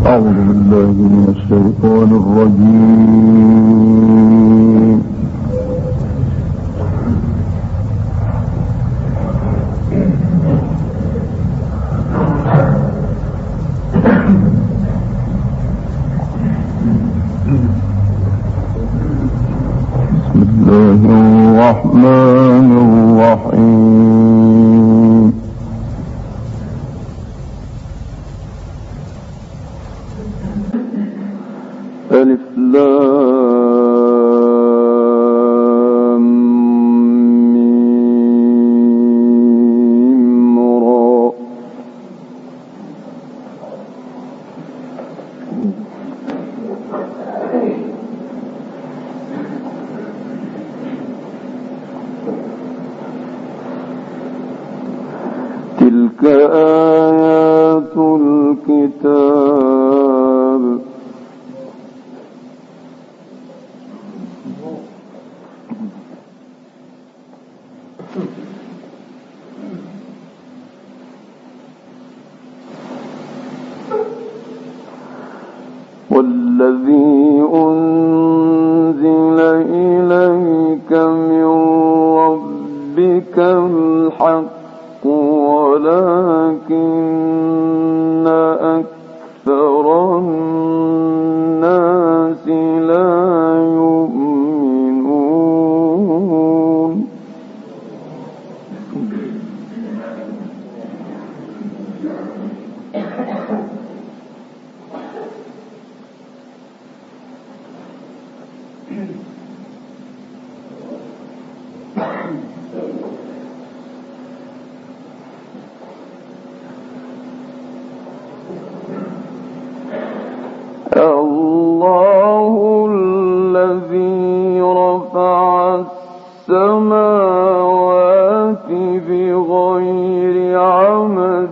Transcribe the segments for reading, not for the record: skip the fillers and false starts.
أعوذ بالله من الشيطان الرجيم. بسم الله الرحمن الرحيم. ألف لام ميم را. تلك آيات الكتاب. والذي أنزل إليك من ربك الحق ولكن أكثر الناس لا يؤمنون. الله الذي رفع السماوات بغير عمد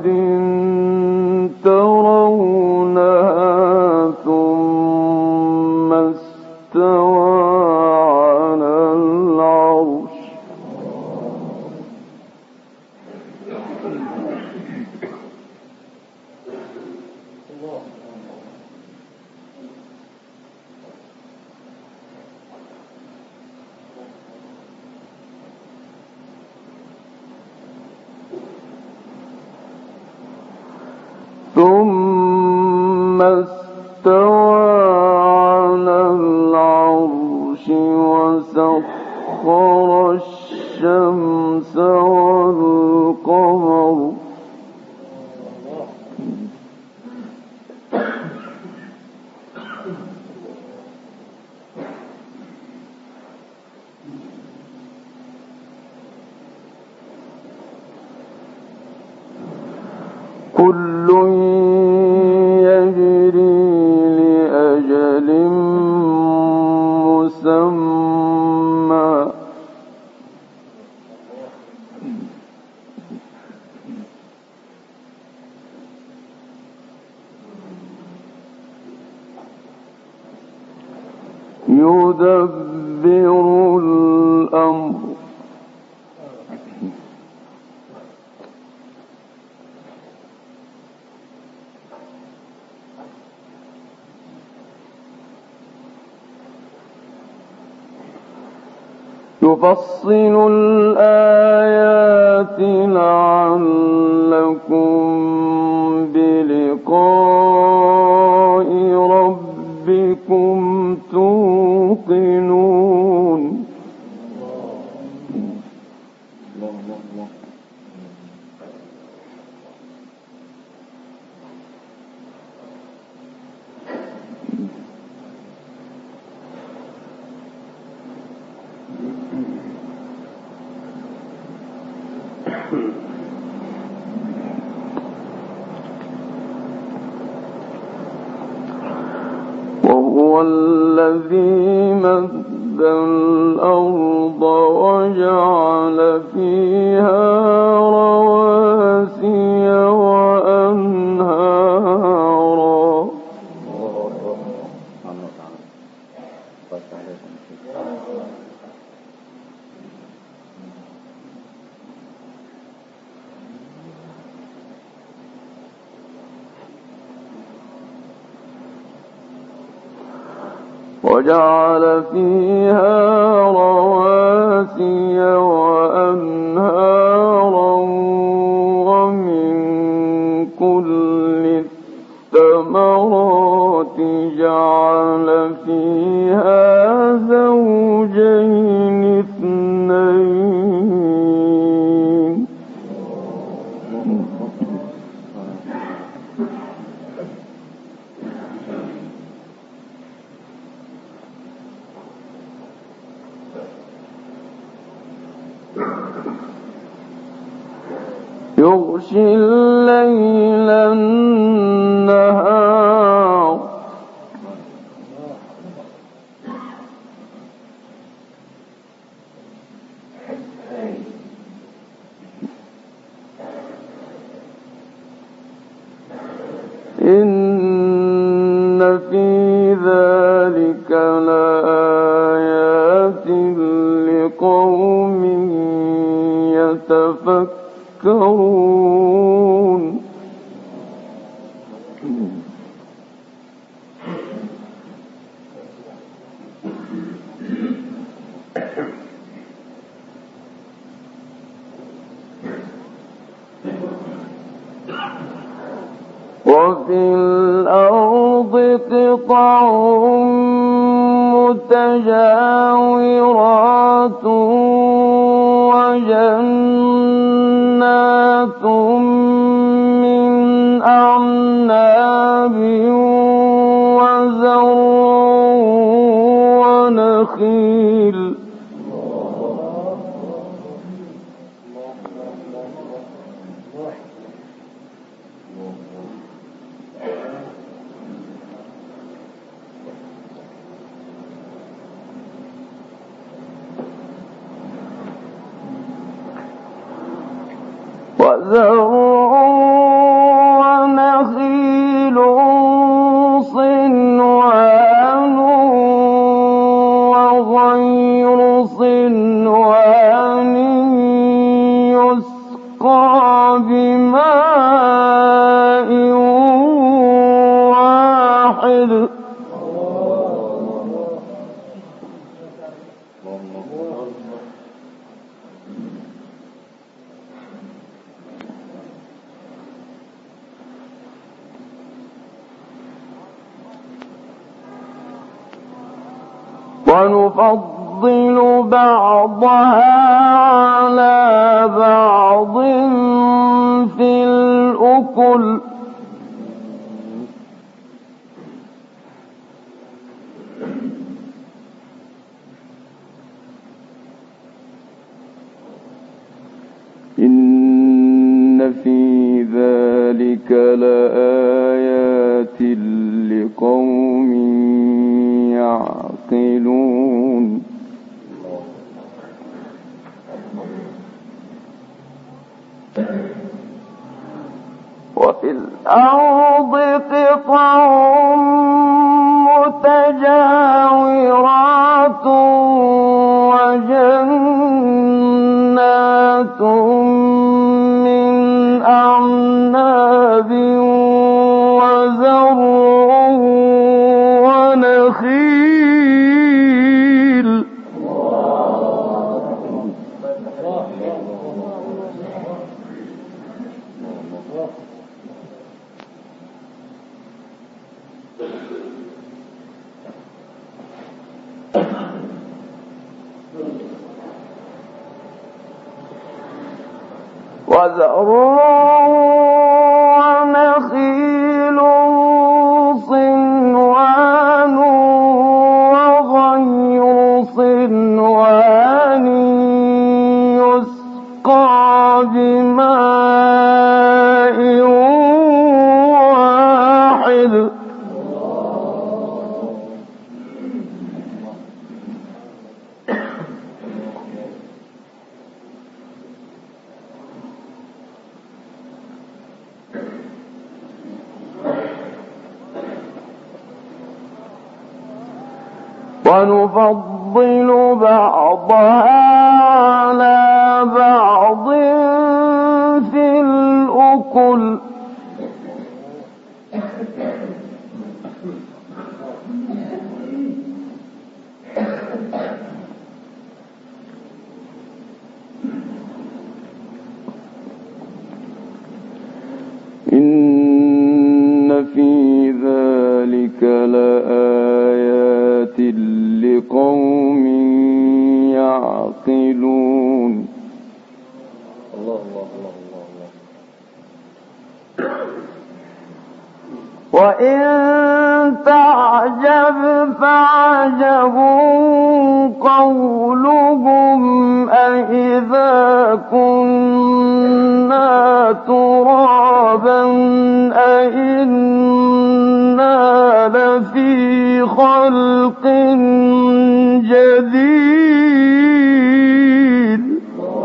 ترونها ثم استوى على العرش. ثم استوى على العرش وسخر الشمس والقمر كل يجري لأجل مسمى. يدبر الأمر. يفصل الآيات لعلكم بلقاء ربكم توقنون. وهو الذي مد الأرض وجعل فيها رواسي وأنهارا. وجعل فيها رواسي وأنهارا ومن كل الثمرات جعل فيها زوجين اثنين يغشي الليل النهار إن في ذلك لآيات لقوم يتفكرون وفي الأرض قطع متجاورات وجنات من أعناب وزرع ونخيل ونخيل صنوان وغير صنوان يسقى بماء واحد ونفضل بعضها على بعض في الأكل إن في ذلك لآيات لقوم يعقلون وفي الأرض قطع متجاورات وجنات من أعناب وزرع ونخيل وزرع ونخيل صنوان وغير صنوان يسقى بماء واحد ونفضل بعضها على بعض في الأكل وإن تعجب فعجب قولهم أإذا كنا ترابا أإنا لفي خلق جديد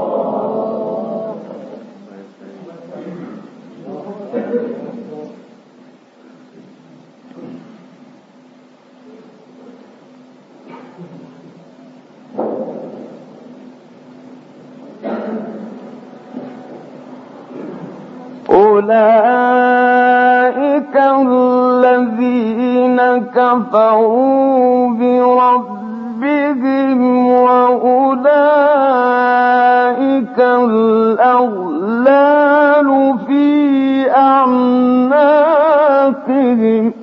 أولئك الذين كفروا بربهم وأولئك الأغلال في أعناقهم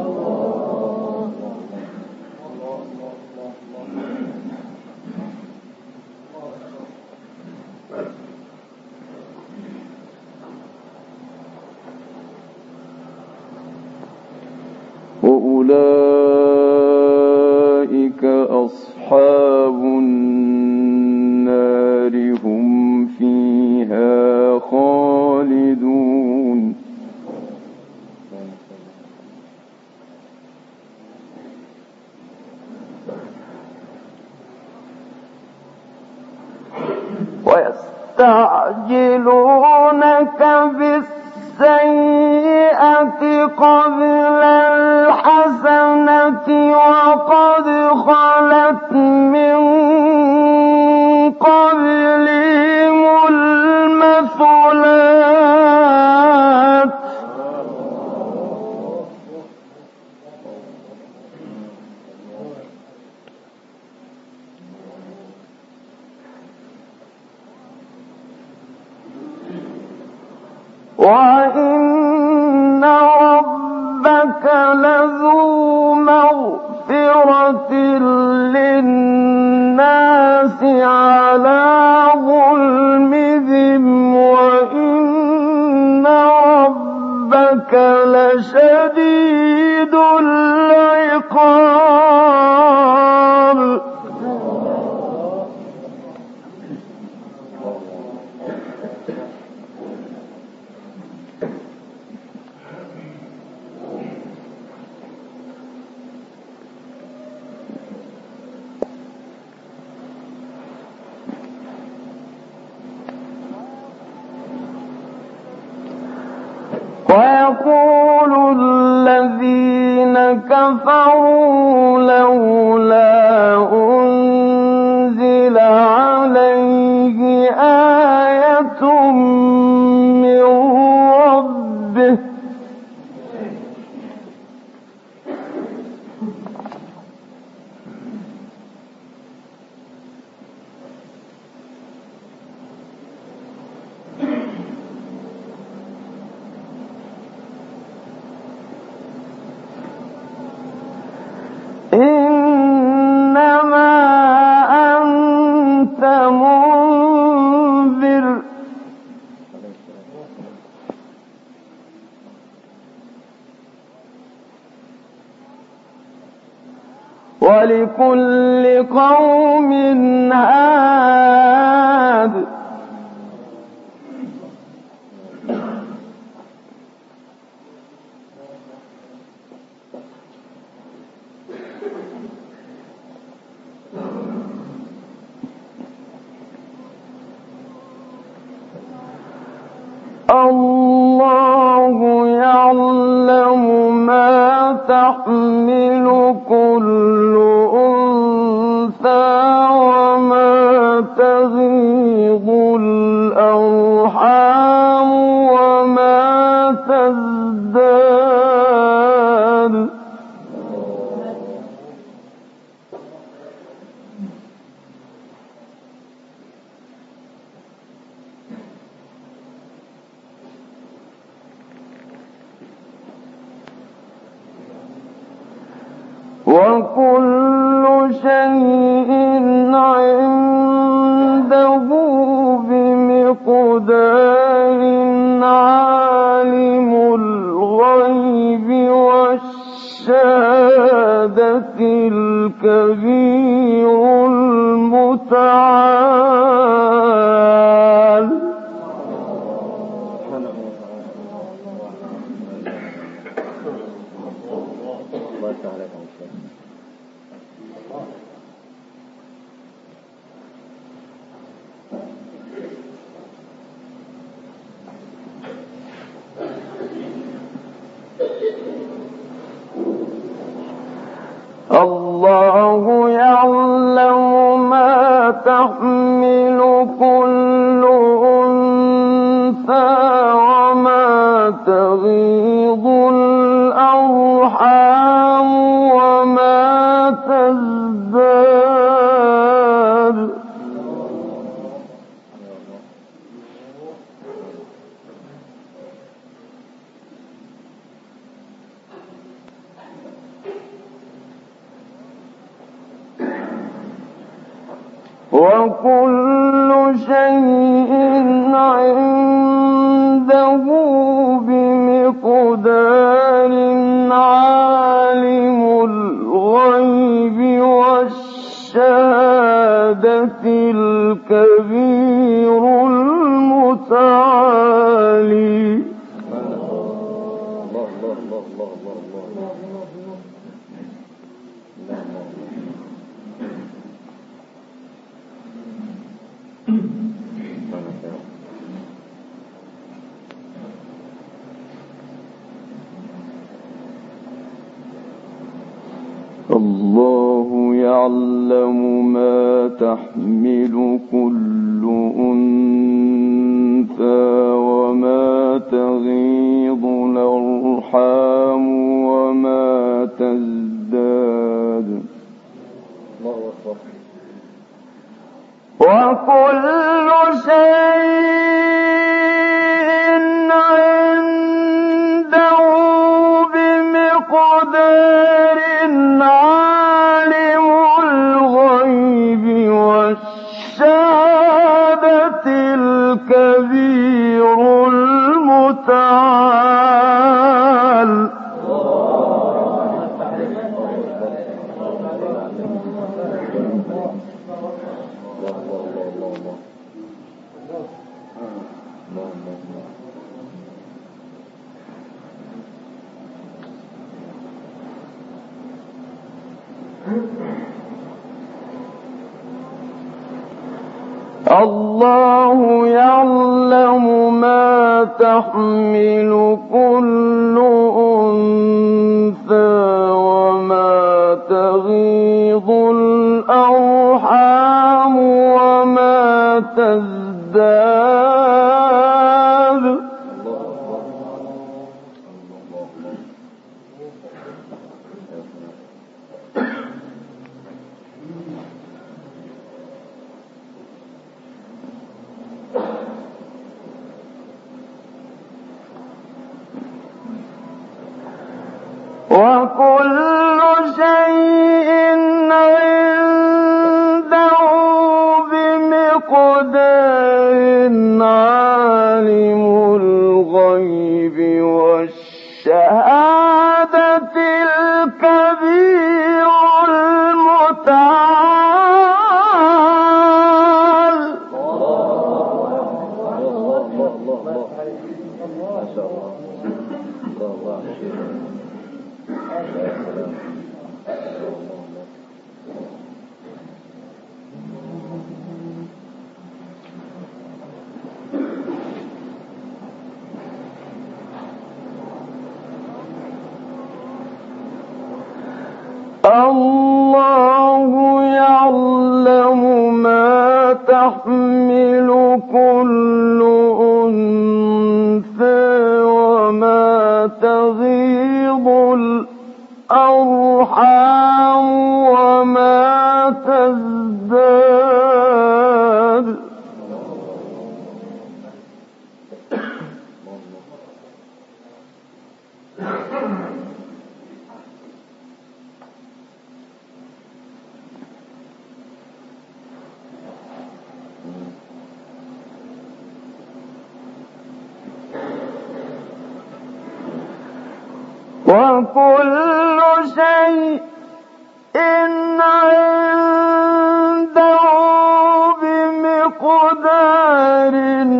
وأولئك أصحاب النار هم فيها خالدون ويستعجلونك بالسيئة قبل الحسنة وقد خلت من قبلهم المثلات وإن ربك لذو مغفرة للناس على ظلمهم وإن ربك لشديد العقاب ويقول الذين كفروا لولا أنزل عليه آية من ربه إنما أنت منذر ولكل قوم هاد الله يعلم ما تحمل كل أنثى وما تغيض الأرحام وما تزداد وكل شيء عنده بمقدار عالم الغيب الله يعلم ما تحمل كل أنثى وما تغيض الأرحام وما تزداد وكل شيء عنده بمقدار عالم الغيب والشهادة الكبير المتعالي الله يعلم ما تحمل كل أنثى وما تغيض الأرحام وما تزداد وكل شيء عنده بمقدار عالم الغيب والشهادة الكبير المتعال الله يعلم ما تحمل كل أنثى وما تغيض الأرحام وما تزداد وكل شيء عنده بمقدار عالم الغيب والشهادة الكبير المتعال الله يعلم ما تحمل كل أنثى وما تغيض الأرحام وما تزداد وكل شيء عنده بمقدار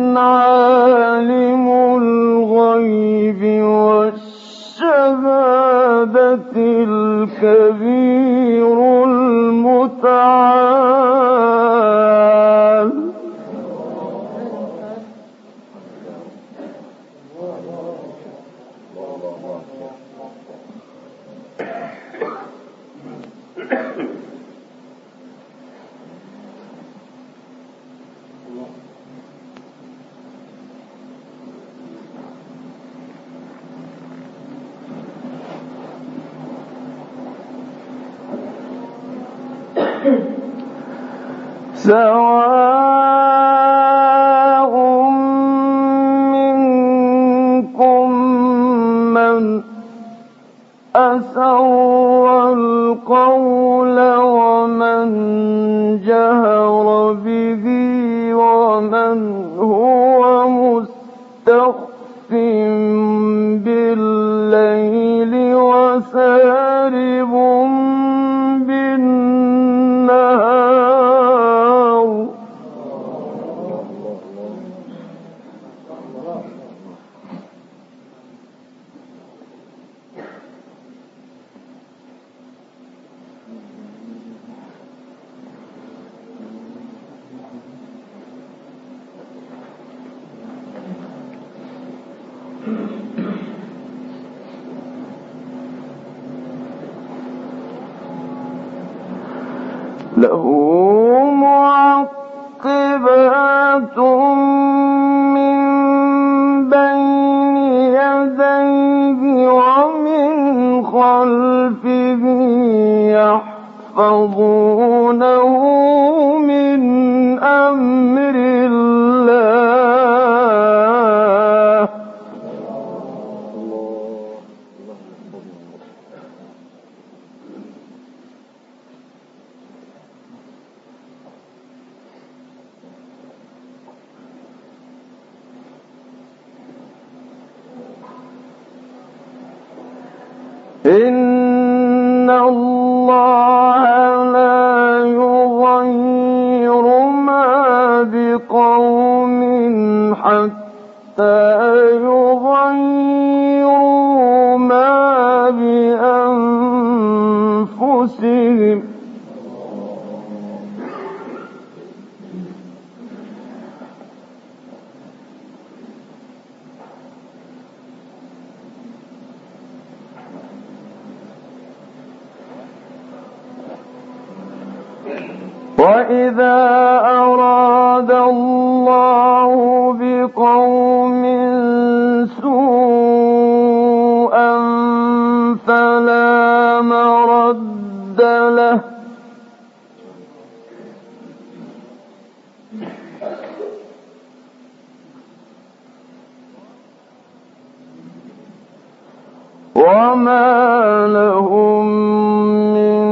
عالم الغيب والشهادة الكبير المتعال. سواء منكم من أسر القول ومن جهر به ومن هو مستخف بالليل وسارب بالنهار. له معقبات من بين يديه ومن خلفه يحفظونه من أمر الله. إن الله لا يغير ما بقوم حتى يغيروا ما بأنفسهم. وإذا أراد الله بقوم سوءا فلا مرد له وما لهم من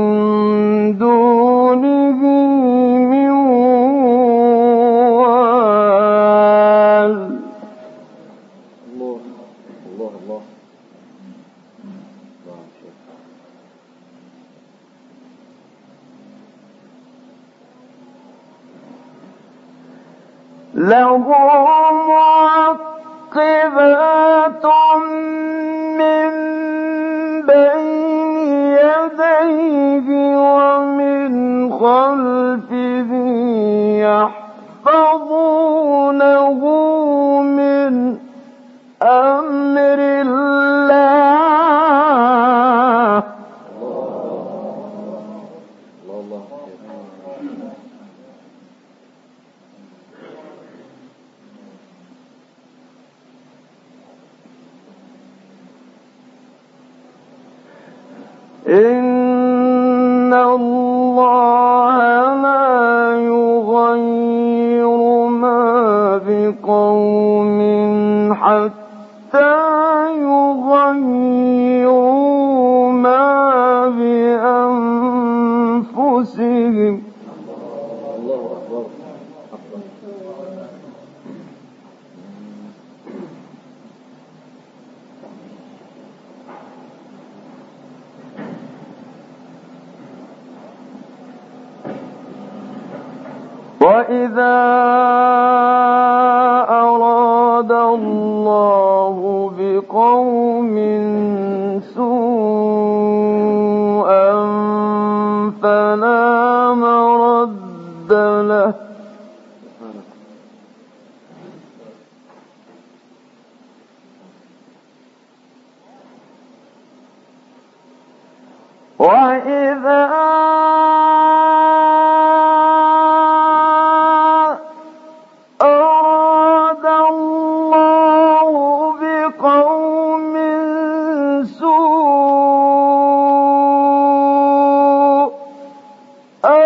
دونه من وال. الله الله الله. له معقبات من بين يديه ومن خلفه يحفظونه من أمر الله. إن الله لا يغير ما بقوم حتى يغيروا ما بأنفسهم. الله أكبر. وإذا أراد الله بقوم سوءا وإذا أراد الله بقوم سوءا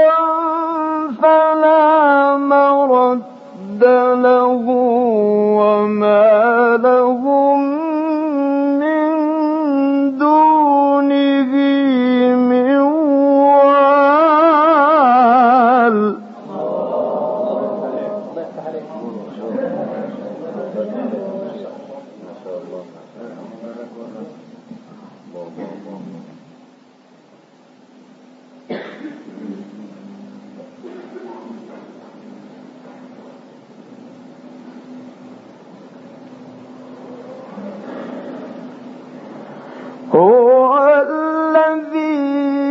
فلا مرد له وما لهم من دونه من وال. هو الذي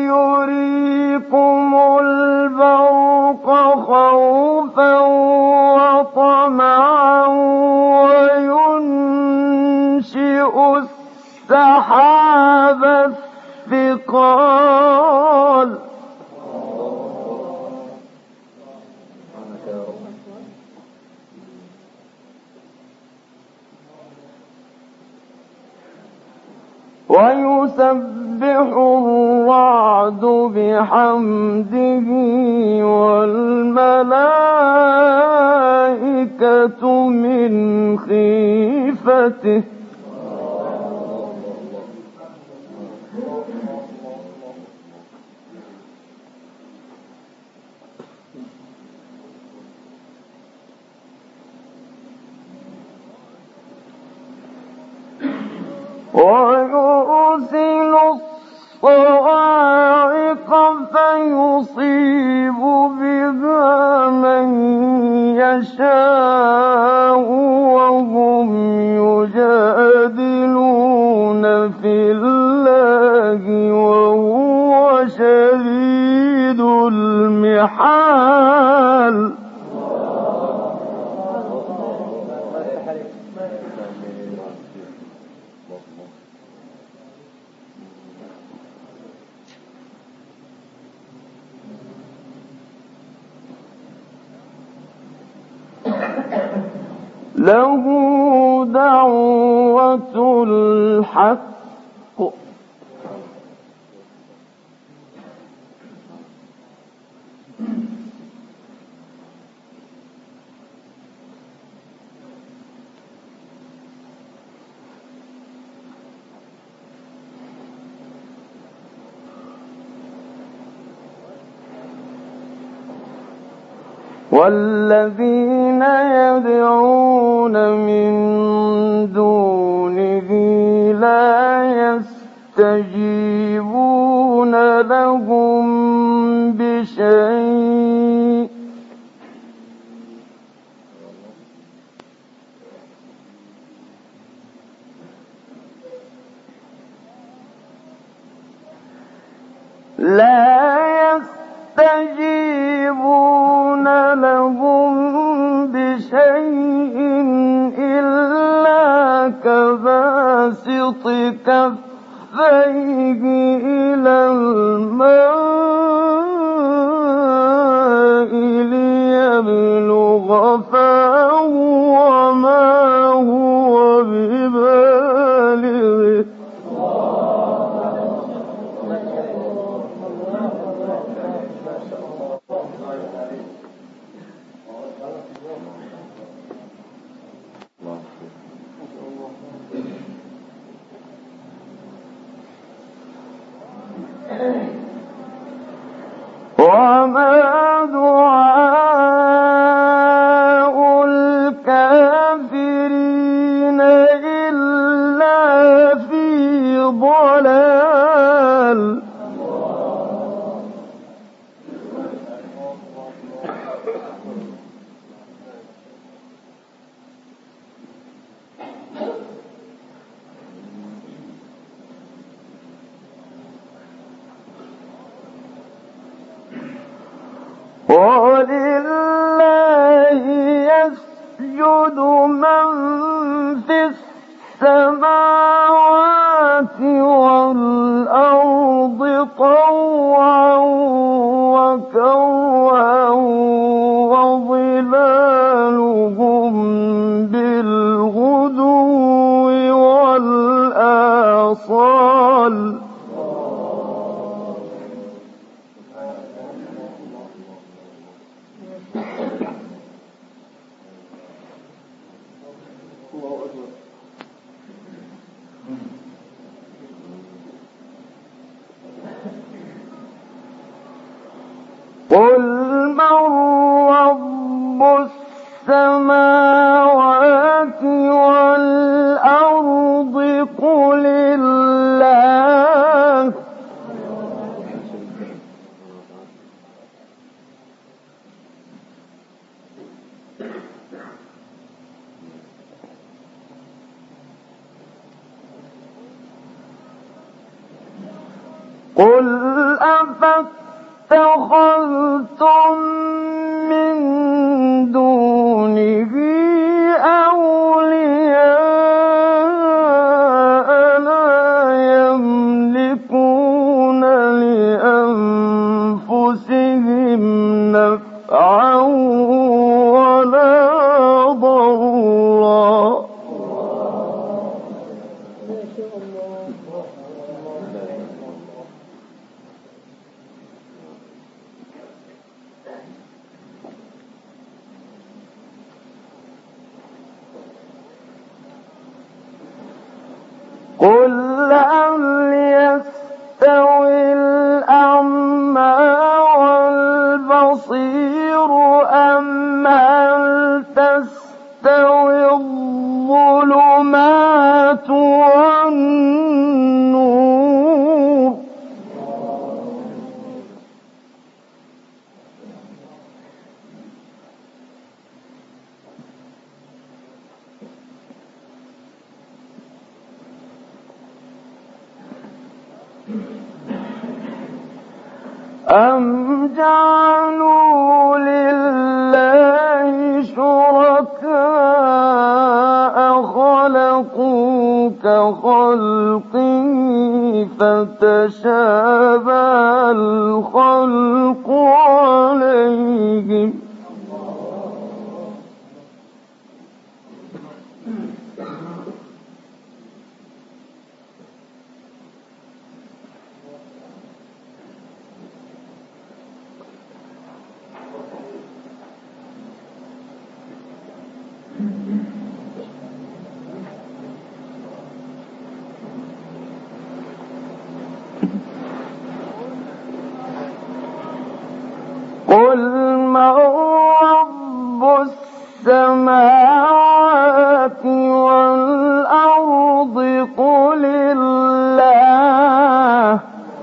يريكم البرق خوفا وطمعا وينشئ السحاب الثقال ويسبح الرعد بحمده والملائكة من خيفته ويرسل الصواعق فيصيب بها من يشاء وهم يجادلون في الله وهو شديد المحال. له دعوة الحق والذين يدعون من دونه لا يستجيبون لهم بشيء إلا كباسط كفيه إلى الماء ليبلغ فاه وما هو ببالغه وما دعاء الكافرين إلا في ضلال ولله يسجد من في السماوات والأرض قل أفاتخذتم من دونه أولياء لا يملكون لأنفسهم نفعا ولا ضرا قل هل يستوي الأعمى والبصير أم هل تستوي الظلمات والنور أم جعلوا لله شركاء خلقوا كخلقه فتشابه الخلق عليهم قل من رب السماوات والأرض قل الله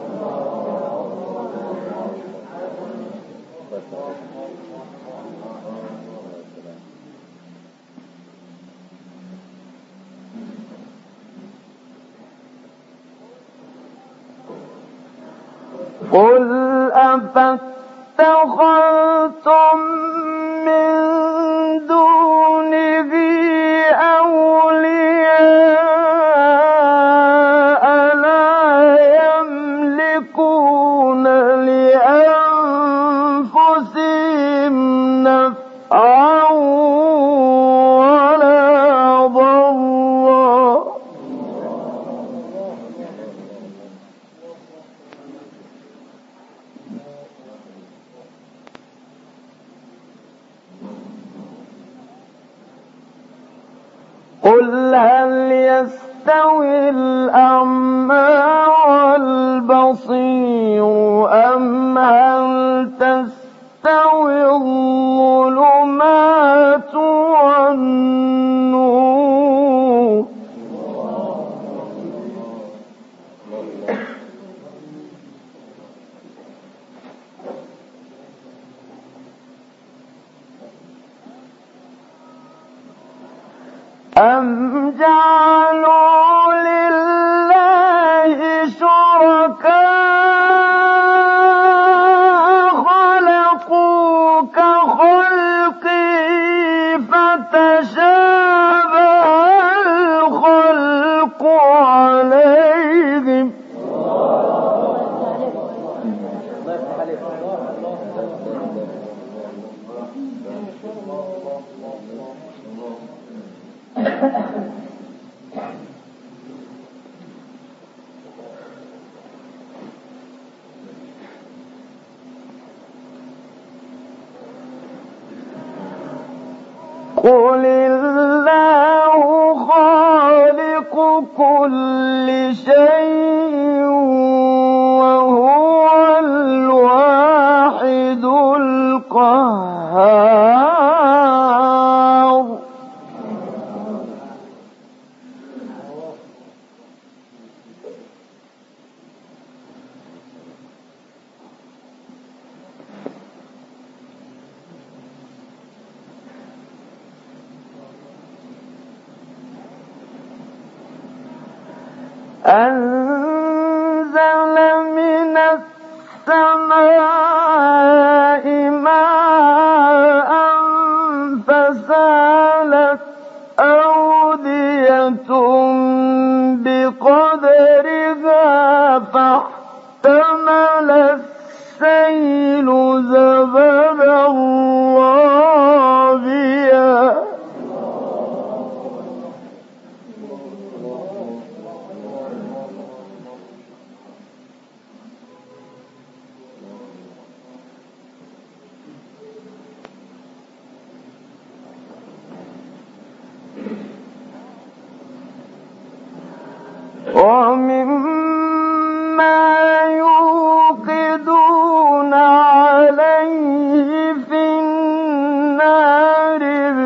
قل أفاتخذتم من دونه أولياء لا يملكون لأنفسهم نفعا ولا ضرا قل هل يستوي الأعمى والبصير أم هل تستوي الظلمات والنور أم جعلوا لله شركاء خلقوا كخلقه فتشابه الخلق عليهم قل الله خالق كل شيء وهو الواحد القهار أنزل من قدرها فاحتمل السيل زبدا رابيا ومما يوقدون عليه في النار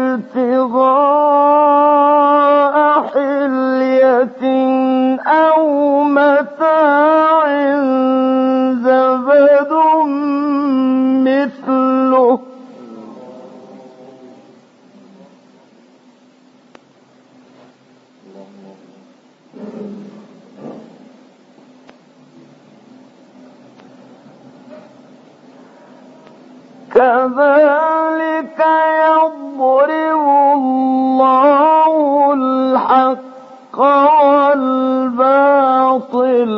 ابتغاء حلية أو متاع زبد مثله كذلك يضرب الله الحق والباطل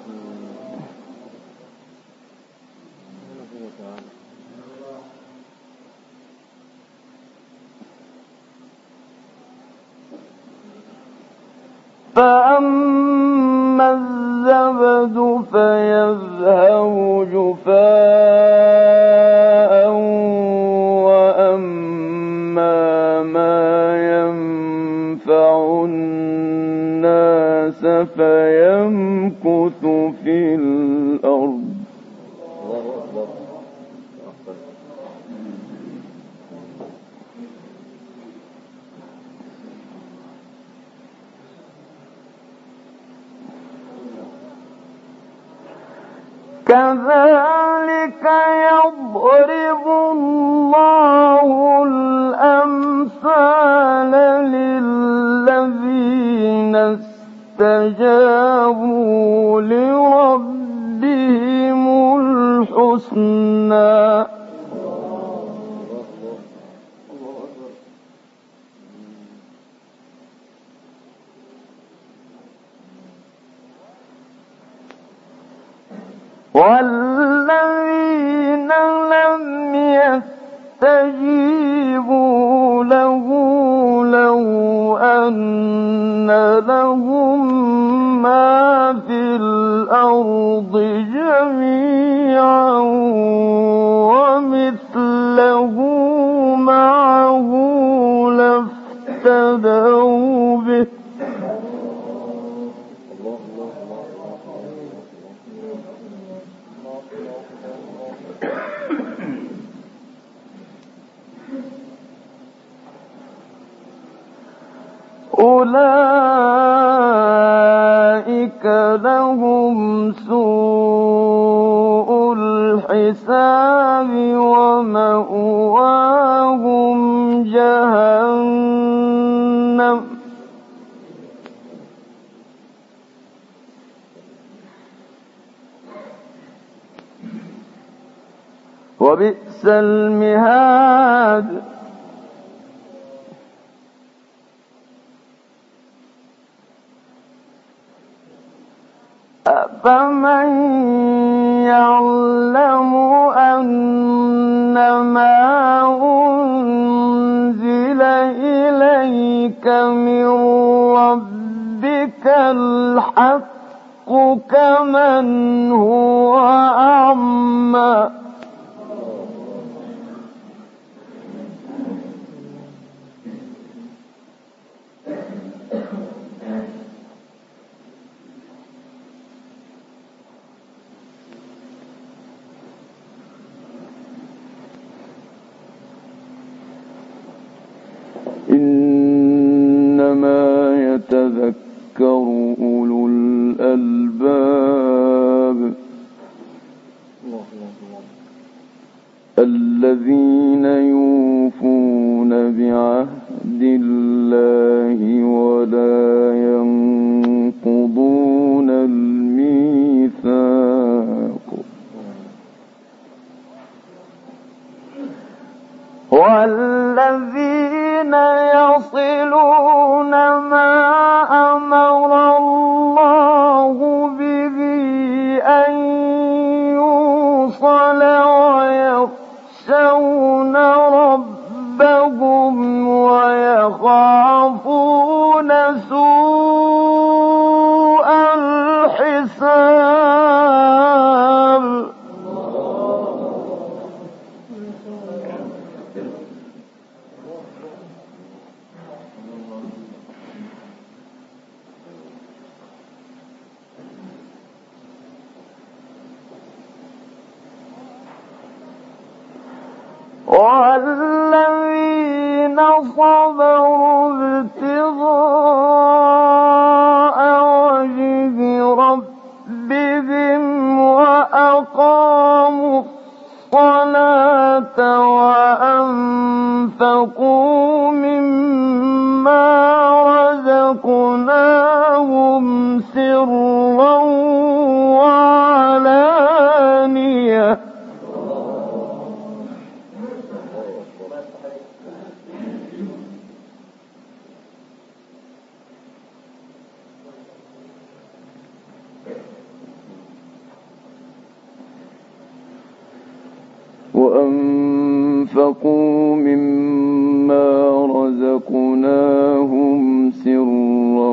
فأما الزبد فيذهب جفاء وأما ما ينفع الناس فيمكث في الأرض كذلك يضرب الله الأمثال للذين استجابوا لربهم الحسنى والذين لم يستجيبوا له لو أن لهم ما في الأرض جميعا ومثله معه لافتدوا به أولئك لهم سوء الحساب ومأواهم جهنم وبئس المهاد أفمن يعلم أنما أنزل إليك من ربك الحق كمن هو أعمى إنما يتذكر أولو الألباب الذين يوفون بعهد الله ولا ينقضون الميثاق والذين يصلون ما أمر الله سرا وعلانية وأنفقوا مما رزقناهم سرا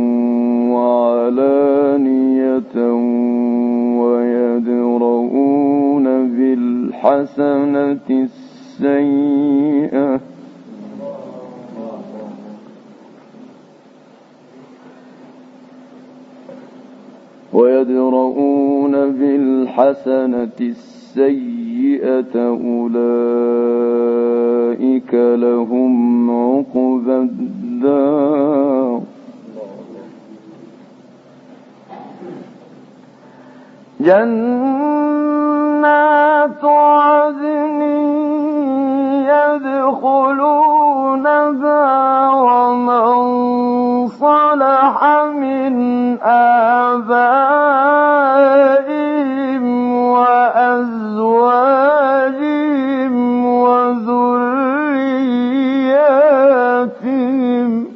وعلانية ويدرؤون بالحسنة السيئة أولئك لهم عقبى الدار جنات عدن يدخلونها ومن صلح من آبائهم وأزواجهم وذرياتهم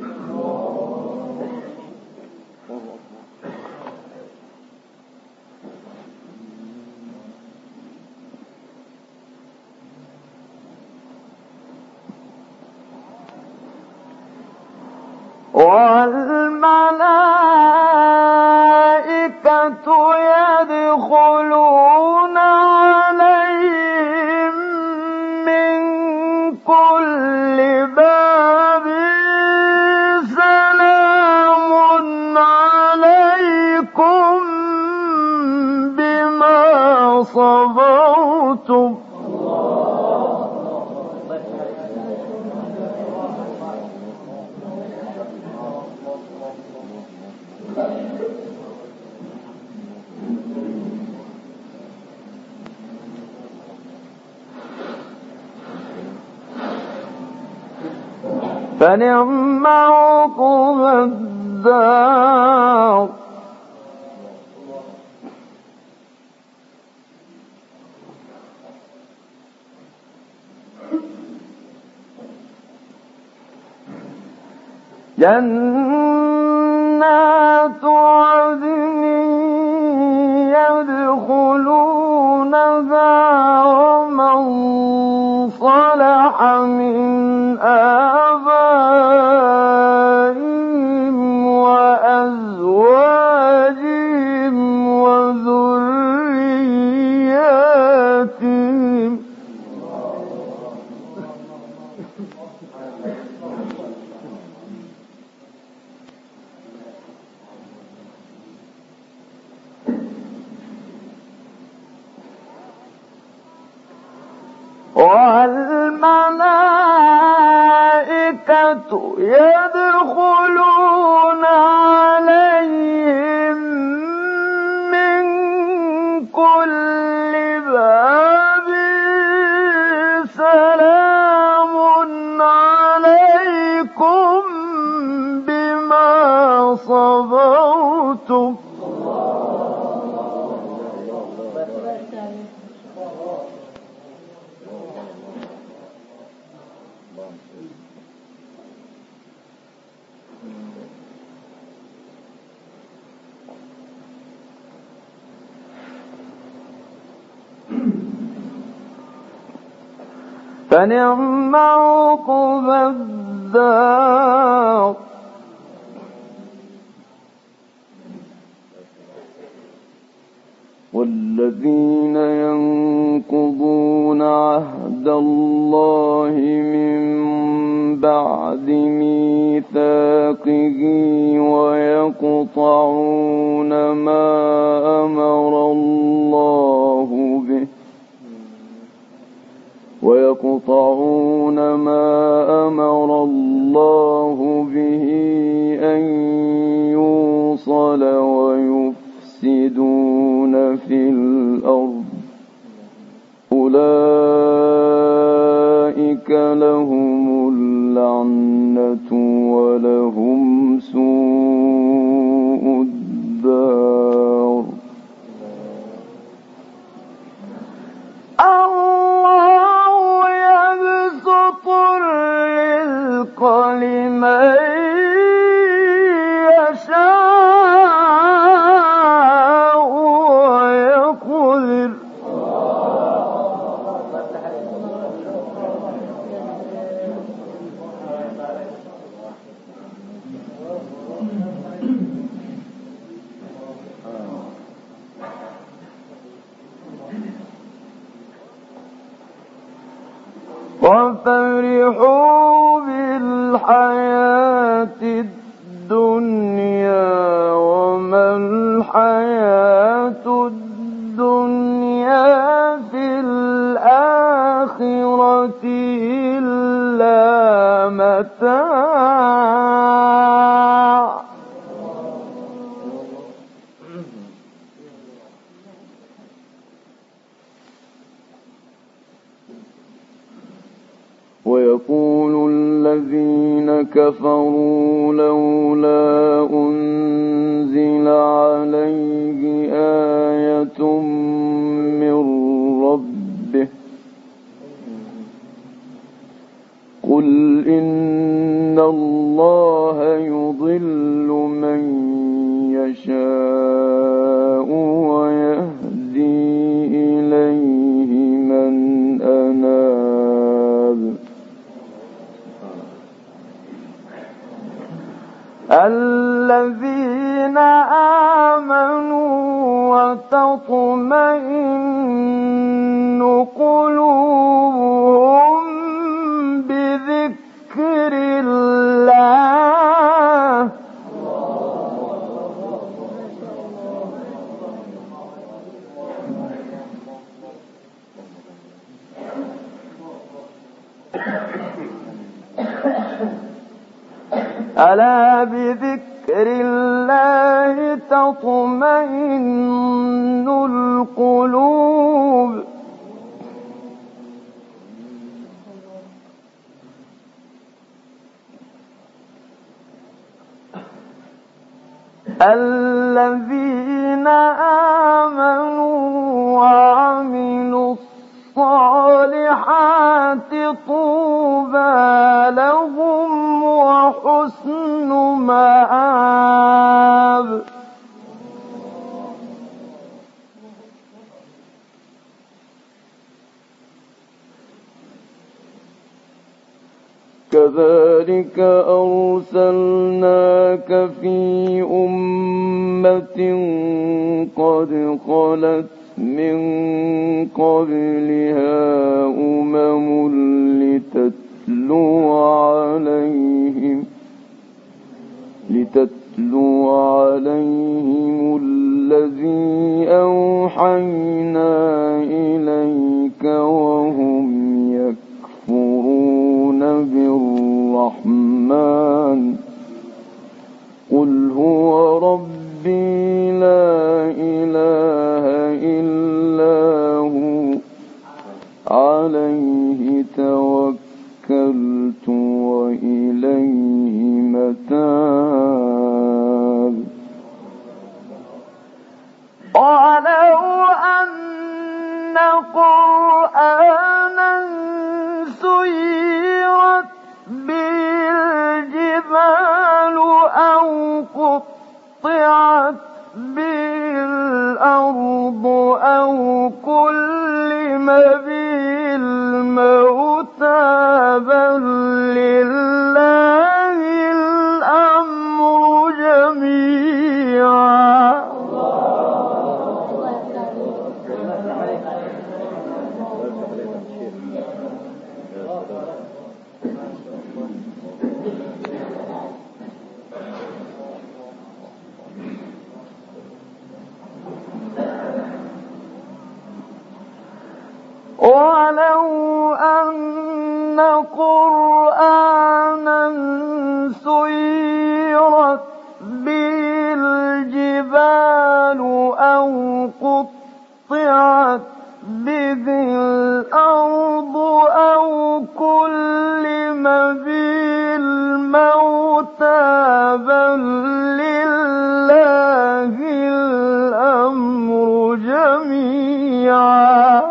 والملائكة يدخلون عليهم من كل باب سلام عليكم بما صبرتم فنعم عقبى الدار جنات عدن يدخلونها ومن صلح من آبائهم وأزواجهم وذرياتهم والملائكة يدخلون عليهم من كل باب سلام عليكم بما صبرتم فنعم عقبى الدار والذين ينقضون عهد الله من بعد ميثاقه ويقطعون ما أمر الله به أن يوصل ويفسدون في الأرض أولئك لهم اللعنة ولهم سوء الدار فرحوا بالحياة الدنيا وما الحياة الدنيا في الآخرة إلا متاع. ويقول الذين كفروا لولا أنزل عليه آية من ربه قل إن الله يضل من يشاء ويهدي إليه من أناب. الذين آمنوا وتطمئن قلوبهم بذكر الله ألا بذكر الله تطمئن القلوب. الذين آمنوا وعملوا الصالحات طوبى لهم وحسن مآب. كذلك أرسلناك في أمة قد خلت من قبلها لتتلو عليهم الذي أوحينا إليك وهم يكفرون بالرحمن قل هو ربي لا إله إلا هو عليه توكلت وإليه متاب. ولو أن قرآنا سيرت به الجبال أو قطعت به الأرض أو كلم به الموتى بل لله الأمر جميعا. ولو أن قرآنا سيرت به الجبال أو قطعت به الأرض أو كلم به الموتى بل لله الأمر جميعا.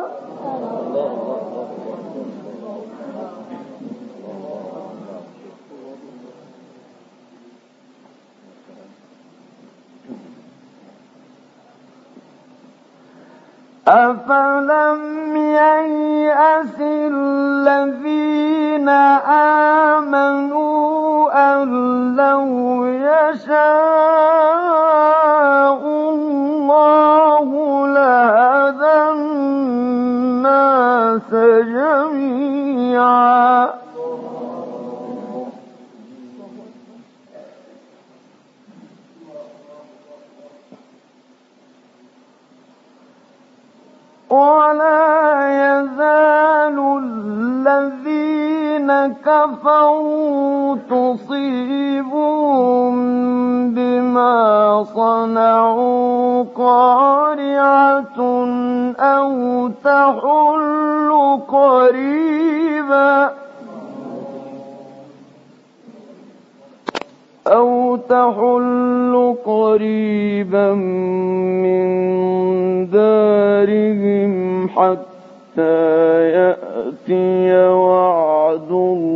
أفلم ييأس الذين آمنوا أن لو يشاء الله لهدى الناس جميعا. ولا يزال الذين كفروا تصيبهم بما صنعوا قارعة أو تحل قريبا من دارهم حتى يأتي وعد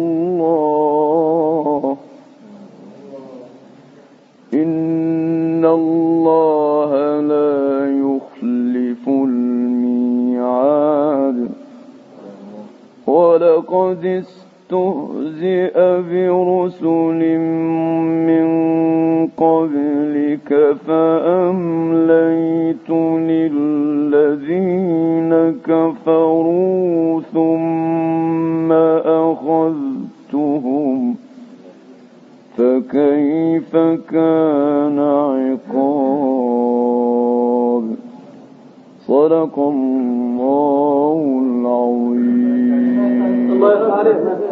الله إن الله لا يخلف الميعاد ولقد استهزئ برسل من قبلك فأمليت للذين كفروا ثم أخذتهم فكيف كان عقاب صدق الله العظيم. الله يرضى عليك.